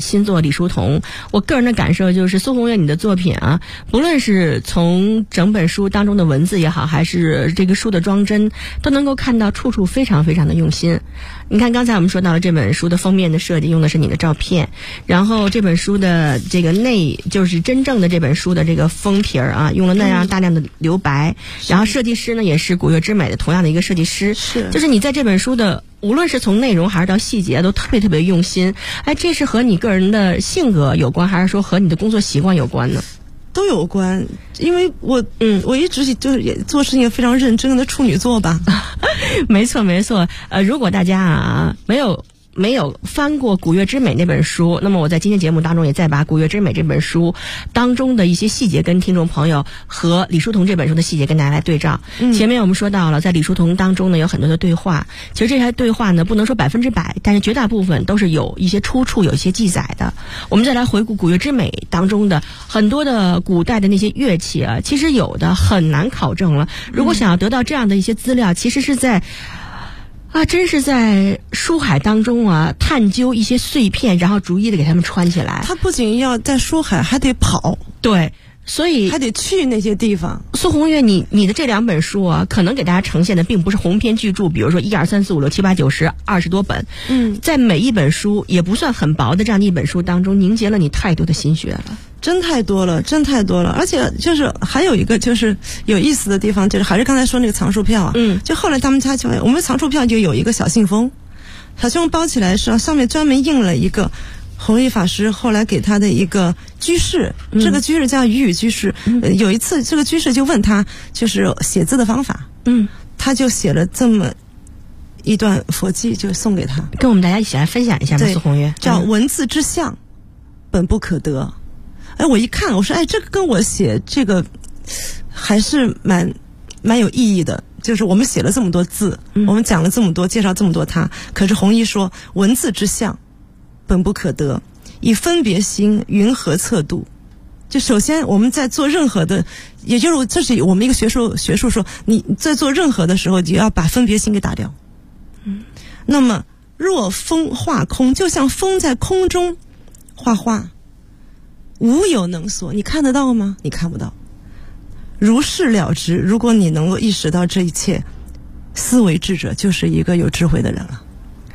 新作李叔同。我个人的感受就是苏宏岳你的作品啊，不论是从整本书当中的文字也好，还是这个书的装帧，都能够看到处处非常非常的用心。你看刚才我们说到了这本书的封面的设计用的是你的照片，然后这本书的这个就是真正的这本书的这个封皮啊，用了那样大量的留白，然后设计师呢也是古月之美的同样的一个设计师，就是你在这本书的无论是从内容还是到细节都特别特别用心。哎，这是和你个人的性格有关，还是说和你的工作习惯有关呢？ 都有关，因为我一直就是也做事情非常认真的处女座吧。 没错没错。如果大家啊没有翻过古月之美那本书，那么我在今天节目当中也再把古月之美这本书当中的一些细节跟听众朋友和李叔同这本书的细节跟大家来对照。前面我们说到了在李叔同当中呢有很多的对话，其实这些对话呢不能说100%，但是绝大部分都是有一些出处有一些记载的。我们再来回顾古月之美当中的很多的古代的那些乐器啊，其实有的很难考证了。如果想要得到这样的一些资料，其实是真是在书海当中啊，探究一些碎片，然后逐一的给他们串起来。 他不仅要在书海，还得跑， 对，所以还得去那些地方。 苏宏岳，你的这2本书啊，可能给大家呈现的并不是鸿篇巨著，比如说1、2、3、4、5、6、7、8、9、10 20多本。在每一本书也不算很薄的这样的一本书当中，凝结了你太多的心血了。 真太多了，而且就是还有一个就是有意思的地方，就是还是刚才说那个藏书票啊，就后来他们家就我们藏书票就有一个小信封，小信封包起来是上面专门印了一个弘一法师后来给他的一个居士，这个居士叫于宇居士。有一次这个居士就问他就是写字的方法，他就写了这么一段佛偈，就送给他， 跟我们大家一起来分享一下吧。苏宏岳叫文字之相，本不可得。哎，我一看，我说，哎，这个跟我写这个还是蛮有意义的。就是我们写了这么多字，我们讲了这么多，介绍这么多他，可是弘一说，文字之相，本不可得，以分别心，云何测度？就首先我们在做任何的，也就是这是我们一个学术说，你在做任何的时候，就要把分别心给打掉。那么若风画空，就像风在空中画画。无有能所，你看得到吗？你看不到。如是了之，如果你能够意识到这一切，思维智者就是一个有智慧的人了。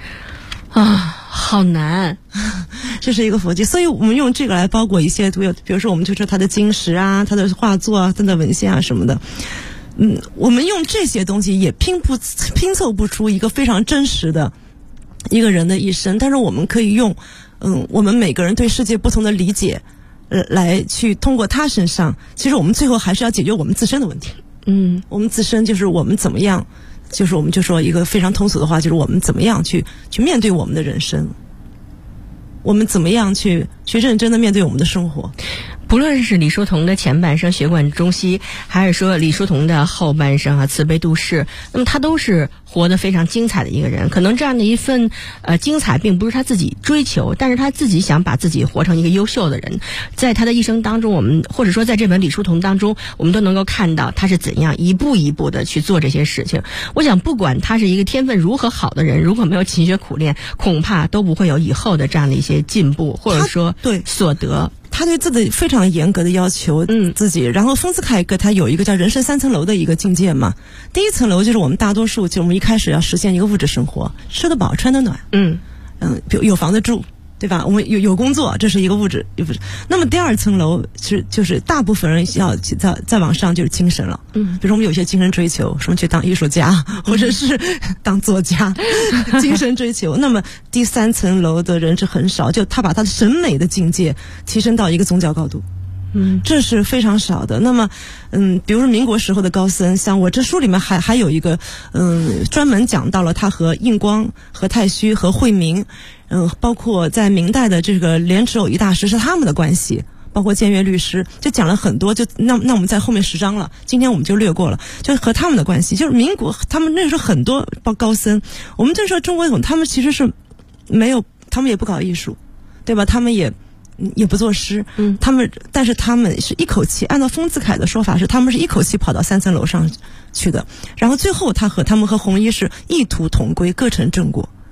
好难。 这是一个佛经，所以我们用这个来包裹一些，比如说我们就说他的经石啊，他的画作啊，他的文献啊什么的。我们用这些东西也拼凑不出一个非常真实的一个人的一生，但是我们可以用我们每个人对世界不同的理解来去通过他身上，其实我们最后还是要解决我们自身的问题。我们自身就是我们怎么样，就是我们就说一个非常通俗的话，就是我们怎么样去面对我们的人生，我们怎么样去认真的面对我们的生活。 不论是李叔同的前半生学贯中西，还是说李叔同的后半生啊慈悲度世，那么他都是活得非常精彩的一个人。可能这样的一份精彩并不是他自己追求，但是他自己想把自己活成一个优秀的人。在他的一生当中，我们或者说在这本李叔同当中，我们都能够看到他是怎样一步一步的去做这些事情。我想不管他是一个天分如何好的人，如果没有勤学苦练，恐怕都不会有以后的这样的一些进步，或者说所得。 他对自己非常严格的要求自己，然后丰子恺他有一个叫人生3层楼的一个境界嘛。第一层楼就是我们大多数，就我们一开始要实现一个物质生活，吃得饱穿得暖，比如有房子住，对吧？我们有工作，这是一个物质。那么第2层楼就是大部分人要再往上就是精神了。比如说我们有些精神追求，什么去当艺术家，或者是当作家，精神追求。那么第3层楼的人是很少，就他把他的审美的境界提升到一个宗教高度。这是非常少的。那么比如说民国时候的高僧，像我这书里面还有一个专门讲到了他和印光、和太虚、和慧明，包括在明代的这个莲池偶一大师是他们的关系，包括建岳律师，就讲了很多。就那我们在后面10章了，今天我们就略过了，就和他们的关系。就是民国他们那时候很多高僧，我们这时候中国他们其实是没有，他们也不搞艺术，对吧？他们也不作诗，但是他们是一口气，按照丰子恺的说法是，他们是一口气跑到3层楼上去的。然后最后他们和弘一是异途同归，各成正果。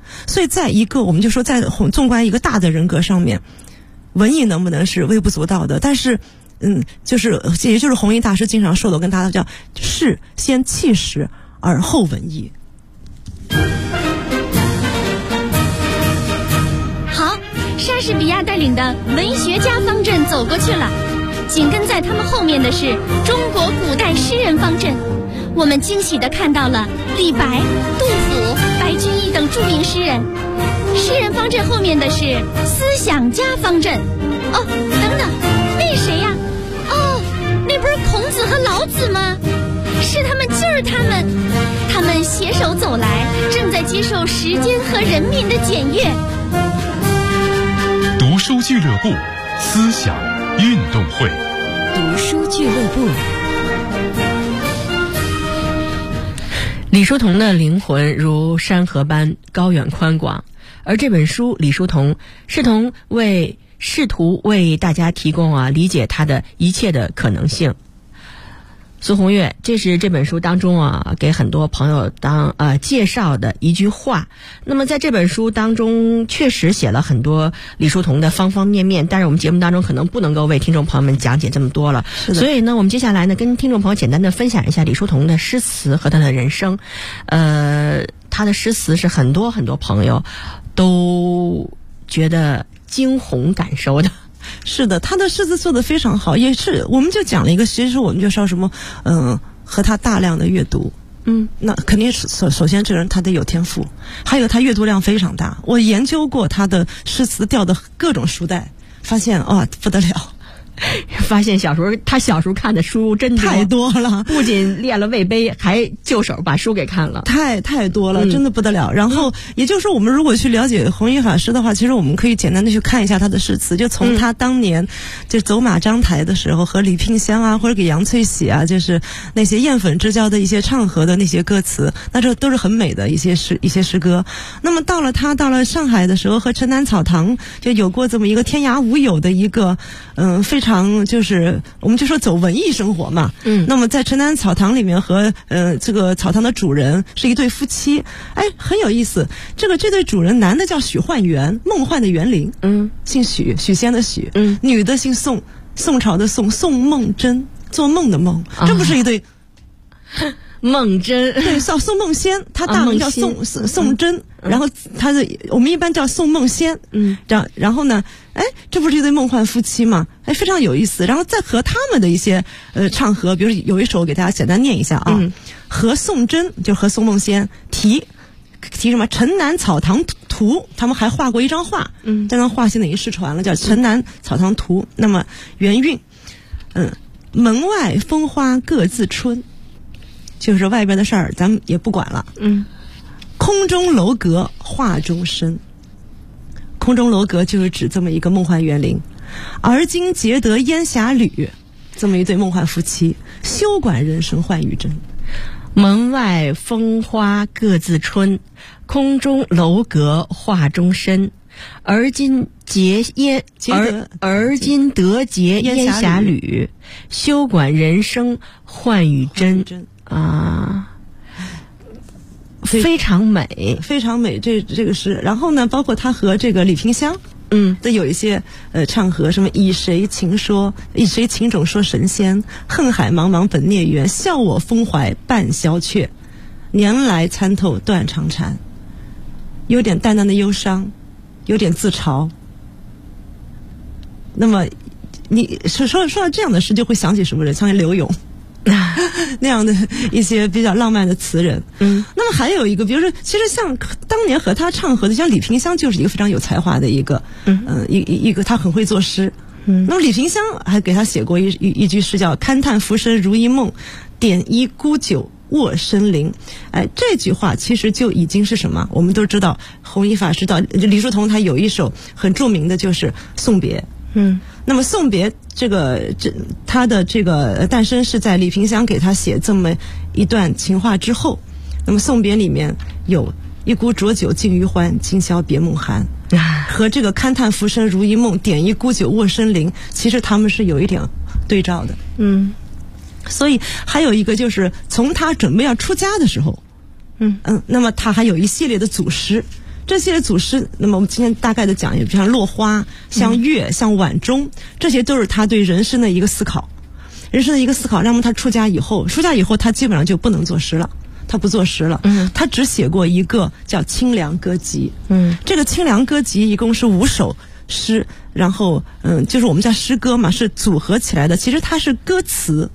所以在一个我们就说在纵观一个大的人格上面，文艺能不能是微不足道的，但是也就是弘一大师经常说的，我跟大家叫事先气实而后文艺。 好，莎士比亚带领的文学家方阵走过去了，紧跟在他们后面的是中国古代诗人方阵。我们惊喜地看到了李白、杜甫、白居易等著名诗人。诗人方阵后面的是思想家方阵。哦，等等，那谁呀？哦，那不是孔子和老子吗？是他们，就是他们，他们携手走来，正在接受时间和人民的检阅。 读书俱乐部，思想运动会。 读书俱乐部。 李叔同的灵魂如山河般高远宽广，而这本书李叔同试图为大家提供理解他的一切的可能性。苏红月，这是这本书当中给很多朋友介绍的一句话。那么在这本书当中确实写了很多李叔同的方方面面，但是我们节目当中可能不能够为听众朋友们讲解这么多了。所以呢，我们接下来呢跟听众朋友简单的分享一下李叔同的诗词和他的人生。他的诗词是很多很多朋友都觉得惊鸿感受的。 是的，他的诗词做得非常好，也是我们就讲了一个，其实我们就说什么和他大量的阅读。那肯定是首先这个人他得有天赋，还有他阅读量非常大。我研究过他的诗词调的各种书带，发现不得了。 发现他小时候看的书真太多了， 不仅练了魏碑，还就手把书给看了， 太多了，真的不得了。然后也就是说，我们如果去了解弘一法师的话，其实我们可以简单的去看一下他的诗词，就从他当年就走马章台的时候，和李聘香或者给杨翠喜就是那些艳粉之交的一些唱和的那些歌词，那这都是很美的一些诗歌。那么到了上海的时候，和陈南草堂就有过这么一个天涯无友的一个非常就是我们就说走文艺生活嘛。那么在陈南草堂里面和这个草堂的主人是一对夫妻，很有意思。这对主人，男的叫许幻园，梦幻的园林，姓许，许仙的许，女的姓宋，宋朝的宋，宋梦真，做梦的梦，这不是一对。 梦真， 对，宋梦仙，他大名叫宋真，然后我们一般叫宋梦仙，然后呢，这不是一对梦幻夫妻吗？非常有意思。然后再和他们的一些唱和，比如有一首我给大家简单念一下和宋真就和宋梦仙提什么陈南草堂图，他们还画过一张画，这张画现在已经失传了，叫陈南草堂图。那么原韵，门外风花各自春。就是外边的事儿咱们也不管了。空中楼阁画中身，空中楼阁就是指这么一个梦幻园林。而今结得烟霞侣，这么一对梦幻夫妻，休管人生换玉真。 门外风花各自春，空中楼阁画中身。而今得结烟霞侣，休管人生换玉真。非常美， 非常美，这个诗。然后呢，包括他和这个李聘香，都有一些唱和，什么以谁情种说神仙，恨海茫茫本孽缘，笑我风怀半消却，年来参透断肠缠，有点淡淡的忧伤，有点自嘲。那么你说到这样的诗，就会想起什么人？想起柳永。那样的一些比较浪漫的词人。那么还有一个，比如说，其实像当年和他唱和的，像李聘香就是一个非常有才华的一个，一个他很会作诗。那么李聘香还给他写过一句诗，叫勘探浮生如一梦，点一沽酒卧深林。这句话其实就已经是什么？我们都知道，弘一法师到李叔同他有一首很著名的就是《送别》。那么送别他的这个诞生是在李聘香给他写这么一段情话之后。那么送别里面有一壶浊酒尽余欢，今宵别梦寒，和这个勘探浮生如一梦，点一沽酒卧深林，其实他们是有一点对照的。所以还有一个就是从他准备要出家的时候，那么他还有一系列的祖诗。 这些祖师，那么我们今天大概的讲，也像落花、像月、像晚钟，这些都是他对人生的一个思考，人生的一个思考。那么他出家以后他基本上就不能作诗了。他不作诗了，他只写过一个叫《清凉歌集》。这个《清凉歌集》一共是5首诗，然后就是我们叫诗歌嘛，是组合起来的。其实它是歌词，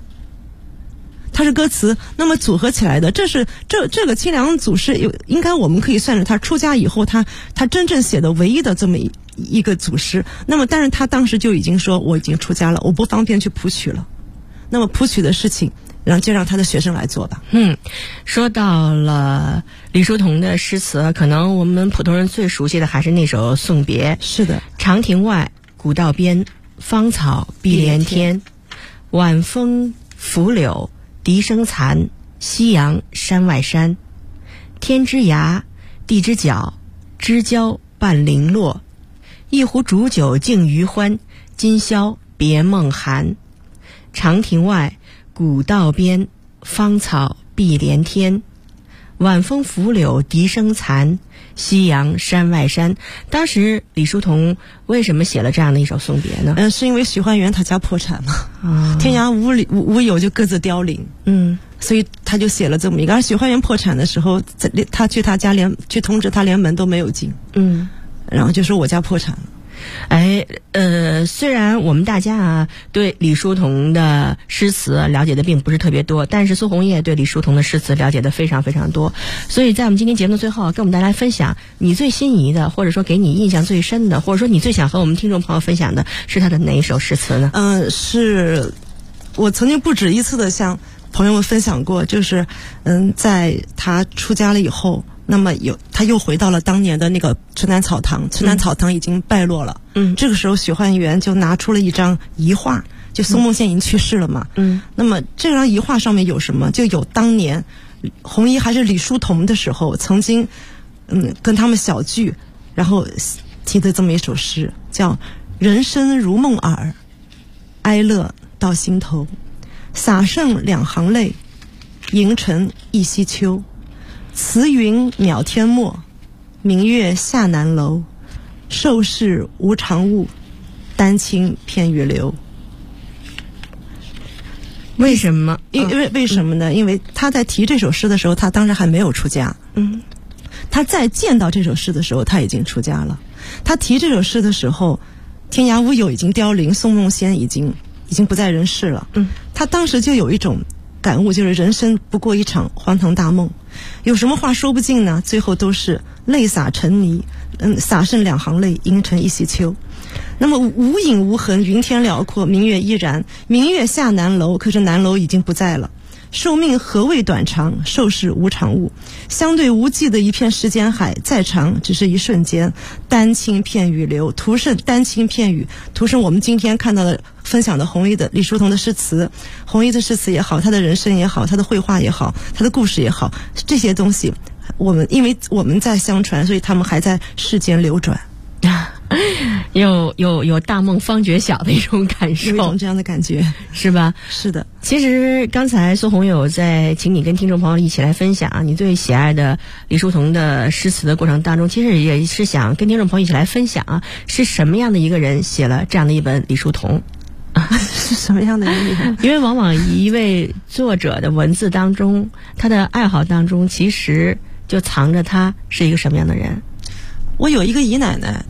那么组合起来的。这个清凉祖师应该我们可以算是他出家以后他真正写的唯一的这么一个祖师。那么但是他当时就已经说，我已经出家了，我不方便去谱曲了。那么谱曲的事情，然后就让他的学生来做吧。 说到了李叔同的诗词，可能我们普通人最熟悉的还是那首《送别》。 是的， 长亭外，古道边，芳草碧连天。晚风拂柳，笛声残，夕阳山外山。天之涯，地之角，知交半零落。一壶煮酒敬余欢，今宵别梦寒。长亭外，古道边，芳草碧连天。晚风拂柳，笛声残，夕阳山外山。当时李叔同为什么写了这样的一首送别呢？ 是因为许幻园他家破产嘛，天涯无友就各自凋零。所以他就写了这么一个。而许幻园破产的时候，他去他家去通知他，连门都没有进。然后就说我家破产了。 虽然我们大家对李叔同的诗词了解的并不是特别多，但是苏红叶对李叔同的诗词了解的非常非常多。所以在我们今天节目的最后，跟我们大家分享你最心仪的，或者说给你印象最深的，或者说你最想和我们听众朋友分享的是他的哪一首诗词呢？ 是我曾经不止一次的向朋友们分享过，就是在他出家了以后，那么他又回到了当年的那个城南草堂，城南草堂已经败落了。这个时候许幻园就拿出了一张遗画，就宋梦仙已经去世了嘛。那么这张遗画上面有什么？就有当年弘一还是李叔同的时候，曾经跟他们小聚，然后提的这么一首诗，叫人生如梦耳，哀乐到心头，洒剩2行泪，迎尘一溪秋。慈云渺天末，明月下南楼。受是无常物，丹青片玉流。 为什么？ 为什么呢？因为他在提这首诗的时候，他当时还没有出家。他在见到这首诗的时候，他已经出家了。他提这首诗的时候，天涯无友已经凋零，宋梦仙已经不在人世了。他当时就有一种感悟，就是人生不过一场荒唐大梦，有什么话说不尽呢？最后都是泪洒成泥，洒剩2行泪，迎尘一溪秋。那么无影无痕，云天辽阔，明月依然。明月下南楼，可是南楼已经不在了。寿命何谓短长，寿是无常物。相对无际的一片时间海，再长只是一瞬间。丹青片羽流，徒剩丹青片羽，徒剩我们今天看到的分享的弘一的李叔同的诗词，弘一的诗词也好，他的人生也好，他的绘画也好，他的故事也好，这些东西因为我们在相传，所以他们还在世间流转。 有大梦方觉晓的一种感受， 有一种这样的感觉， 是吧？ 是的。 其实刚才苏红有在请你跟听众朋友一起来分享你最喜爱的李叔同的诗词的过程当中，其实也是想跟听众朋友一起来分享是什么样的一个人写了这样的一本李叔同。 是什么样的一个人？ 因为往往一位作者的文字当中，他的爱好当中，其实就藏着他是一个什么样的人。 我有一个姨奶奶，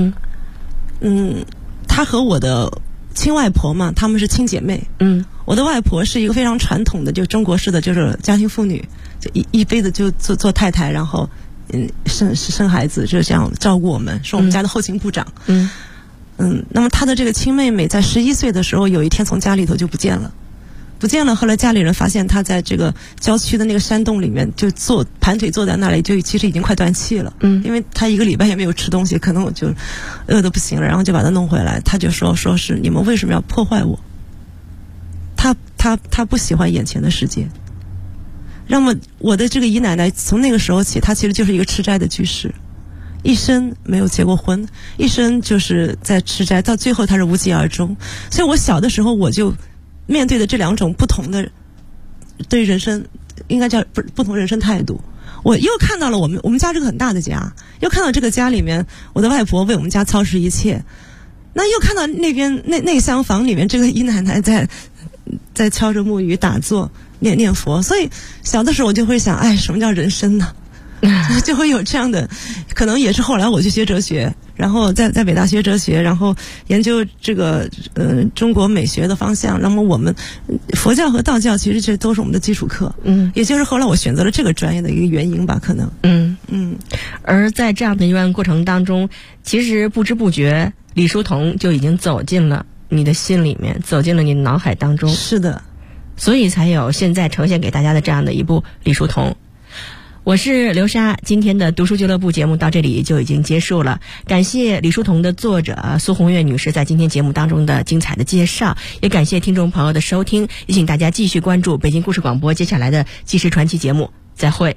她和我的亲外婆嘛，她们是亲姐妹。我的外婆是一个非常传统的，就中国式的，就是家庭妇女，就一辈子就做太太，然后生孩子，就这样照顾我们，是我们家的后勤部长。那么她的这个亲妹妹在11岁的时候，有一天从家里头就不见了。后来家里人发现她在这个郊区的那个山洞里面，就盘腿坐在那里，就其实已经快断气了。因为她1个礼拜也没有吃东西，可能我就饿得不行了，然后就把她弄回来。她就说是你们为什么要破坏我？她不喜欢眼前的世界。那么我的这个姨奶奶从那个时候起，她其实就是一个吃斋的居士，一生没有结过婚，一生就是在吃斋，到最后她是无疾而终。所以我小的时候我就面对的这2种不同的对人生，应该叫不同人生态度。 我又看到了我们家这个很大的家，又看到这个家里面我的外婆为我们家操持一切，那又看到那边那厢房里面这个姨奶奶在敲着木鱼打坐念佛。所以小的时候我就会想，哎，什么叫人生呢？就会有这样的，可能也是后来我去学哲学，然后在北大学哲学，然后研究这个中国美学的方向。那么我们佛教和道教其实这都是我们的基础课，也就是后来我选择了这个专业的一个原因吧，可能。 而在这样的一段过程当中，其实不知不觉李叔同就已经走进了你的心里面，走进了你的脑海当中。 是的， 所以才有现在呈现给大家的这样的一部李叔同。我是刘莎，今天的读书俱乐部节目到这里就已经结束了。感谢李叔同的作者苏红月女士在今天节目当中的精彩的介绍，也感谢听众朋友的收听，也请大家继续关注北京故事广播接下来的纪实传奇节目。再会。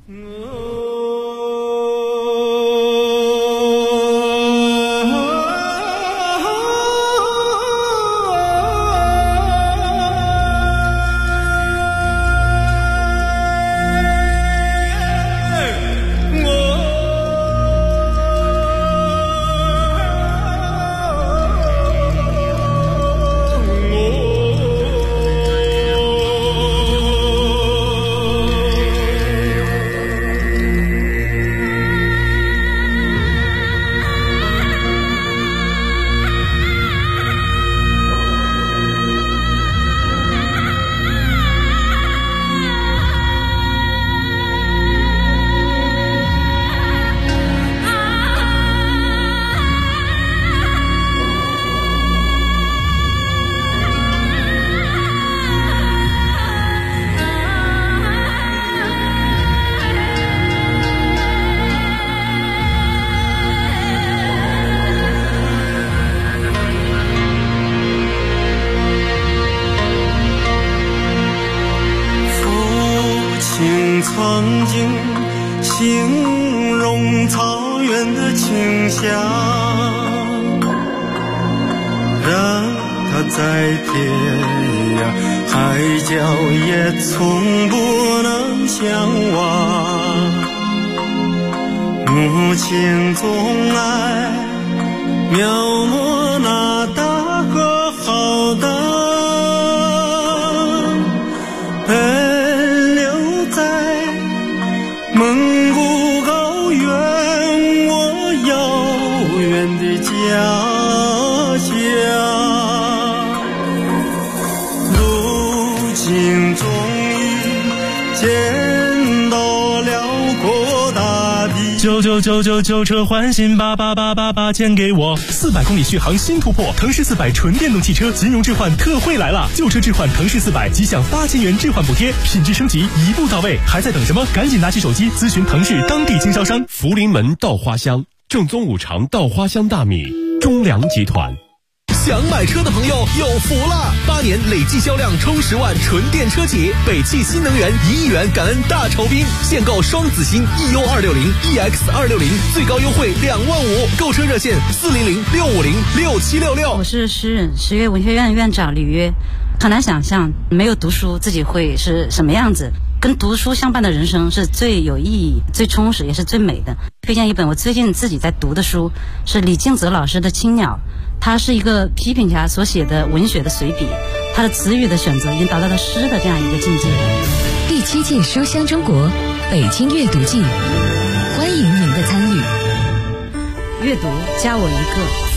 曾经形容草原的清香，让它在天涯海角也从不能相忘。母亲总爱描摹那大河浩荡，奔流在蒙古高原，我遥远的家乡。如今终于见到辽阔大地。 999车换新88888钱给我，400公里续航新突破，腾势400纯电动汽车金融置换特惠来了，旧车置换腾势400即享8000元置换补贴，品质升级一步到位，还在等什么？赶紧拿起手机咨询腾势当地经销商。 福临门稻花香，正宗五常稻花香大米，中粮集团。 想买车的朋友有福了！8年累计销量冲10万纯电车企，北汽新能源1亿元感恩大酬宾，现购双子星 EU260、EX260，最高优惠2万5，购车热线400-650-6766。 我是诗人，实业文学院院长李约。很难想象没有读书自己会是什么样子，跟读书相伴的人生是最有意义、最充实也是最美的。推荐一本我最近自己在读的书，是李敬泽老师的《青鸟》。他是一个批评家所写的文学的随笔，他的词语的选择已经达到了诗的这样一个境界。 第7届书香中国北京阅读季，欢迎您的参与。 阅读加我一个。